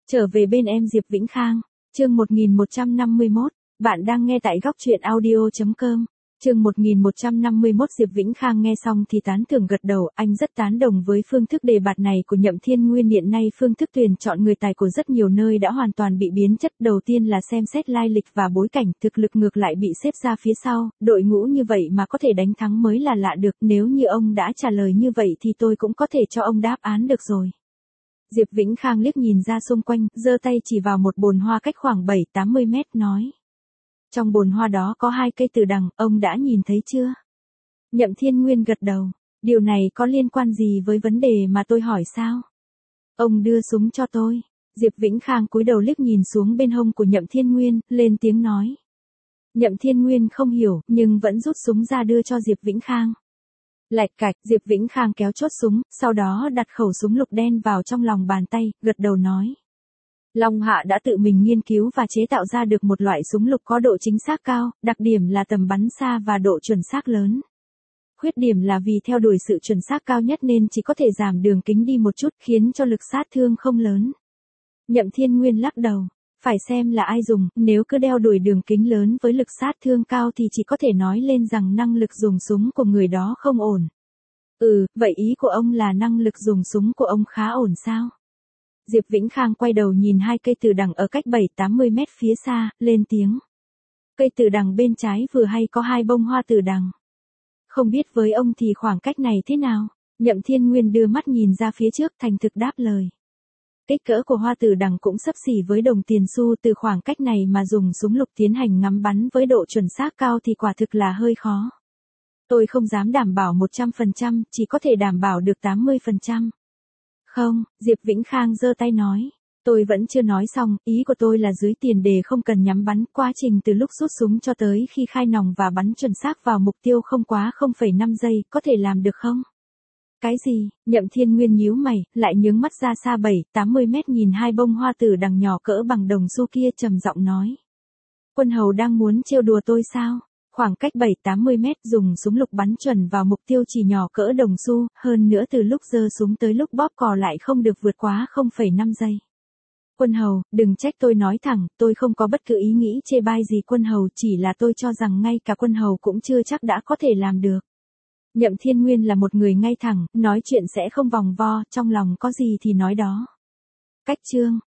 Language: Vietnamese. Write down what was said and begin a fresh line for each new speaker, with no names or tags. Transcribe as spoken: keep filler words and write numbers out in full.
Trở về bên em Diệp Vĩnh Khang, chương một nghìn một trăm năm mươi mốt, bạn đang nghe tại góc truyện audio chấm com. Chương một nghìn một trăm năm mươi mốt Diệp Vĩnh Khang nghe xong thì tán thưởng gật đầu, anh rất tán đồng với phương thức đề bạt này của Nhậm Thiên Nguyên. Hiện nay phương thức tuyển chọn người tài của rất nhiều nơi đã hoàn toàn bị biến chất, đầu tiên là xem xét lai lịch và bối cảnh, thực lực ngược lại bị xếp ra phía sau, đội ngũ như vậy mà có thể đánh thắng mới là lạ được, nếu như ông đã trả lời như vậy thì tôi cũng có thể cho ông đáp án được rồi. Diệp Vĩnh Khang liếc nhìn ra xung quanh, giơ tay chỉ vào một bồn hoa cách khoảng bảy tám mươi mét nói. Trong bồn hoa đó có hai cây từ đằng, ông đã nhìn thấy chưa? Nhậm Thiên Nguyên gật đầu, điều này có liên quan gì với vấn đề mà tôi hỏi sao? Ông đưa súng cho tôi. Diệp Vĩnh Khang cúi đầu liếc nhìn xuống bên hông của Nhậm Thiên Nguyên, lên tiếng nói. Nhậm Thiên Nguyên không hiểu, nhưng vẫn rút súng ra đưa cho Diệp Vĩnh Khang. Lạch cạch, Diệp Vĩnh Khang kéo chốt súng, sau đó đặt khẩu súng lục đen vào trong lòng bàn tay, gật đầu nói. Long Hạ đã tự mình nghiên cứu và chế tạo ra được một loại súng lục có độ chính xác cao, đặc điểm là tầm bắn xa và độ chuẩn xác lớn. Khuyết điểm là vì theo đuổi sự chuẩn xác cao nhất nên chỉ có thể giảm đường kính đi một chút, khiến cho lực sát thương không lớn. Nhậm Thiên Nguyên lắc đầu, phải xem là ai dùng, nếu cứ đeo đuổi đường kính lớn với lực sát thương cao thì chỉ có thể nói lên rằng năng lực dùng súng của người đó không ổn. Ừ, vậy ý của ông là năng lực dùng súng của ông khá ổn sao? Diệp Vĩnh Khang quay đầu nhìn hai cây từ đằng ở cách bảy tám mươi mét phía xa, lên tiếng. Cây từ đằng bên trái vừa hay có hai bông hoa từ đằng. Không biết với ông thì khoảng cách này thế nào? Nhậm Thiên Nguyên đưa mắt nhìn ra phía trước, thành thực đáp lời. Kích cỡ của hoa từ đằng cũng xấp xỉ với đồng tiền xu, từ khoảng cách này mà dùng súng lục tiến hành ngắm bắn với độ chuẩn xác cao thì quả thực là hơi khó. Tôi không dám đảm bảo một trăm phần trăm, chỉ có thể đảm bảo được tám mươi phần trăm. Không, Diệp Vĩnh Khang giơ tay nói. Tôi vẫn chưa nói xong, ý của tôi là dưới tiền đề không cần nhắm bắn, quá trình từ lúc rút súng cho tới khi khai nòng và bắn chuẩn xác vào mục tiêu không quá không phẩy năm giây, có thể làm được không? Cái gì? Nhậm Thiên Nguyên nhíu mày, lại nhướng mắt ra xa bảy tám mươi mét nhìn hai bông hoa tử đằng nhỏ cỡ bằng đồng xu kia, trầm giọng nói. Quân hầu đang muốn trêu đùa tôi sao? Khoảng cách bảy tám mươi mét dùng súng lục bắn chuẩn vào mục tiêu chỉ nhỏ cỡ đồng xu, hơn nữa từ lúc giơ súng tới lúc bóp cò lại không được vượt quá không phẩy năm giây. Quân hầu, đừng trách tôi nói thẳng, tôi không có bất cứ ý nghĩ chê bai gì quân hầu, chỉ là tôi cho rằng ngay cả quân hầu cũng chưa chắc đã có thể làm được. Nhậm Thiên Nguyên là một người ngay thẳng, nói chuyện sẽ không vòng vo, trong lòng có gì thì nói đó. Cách chương,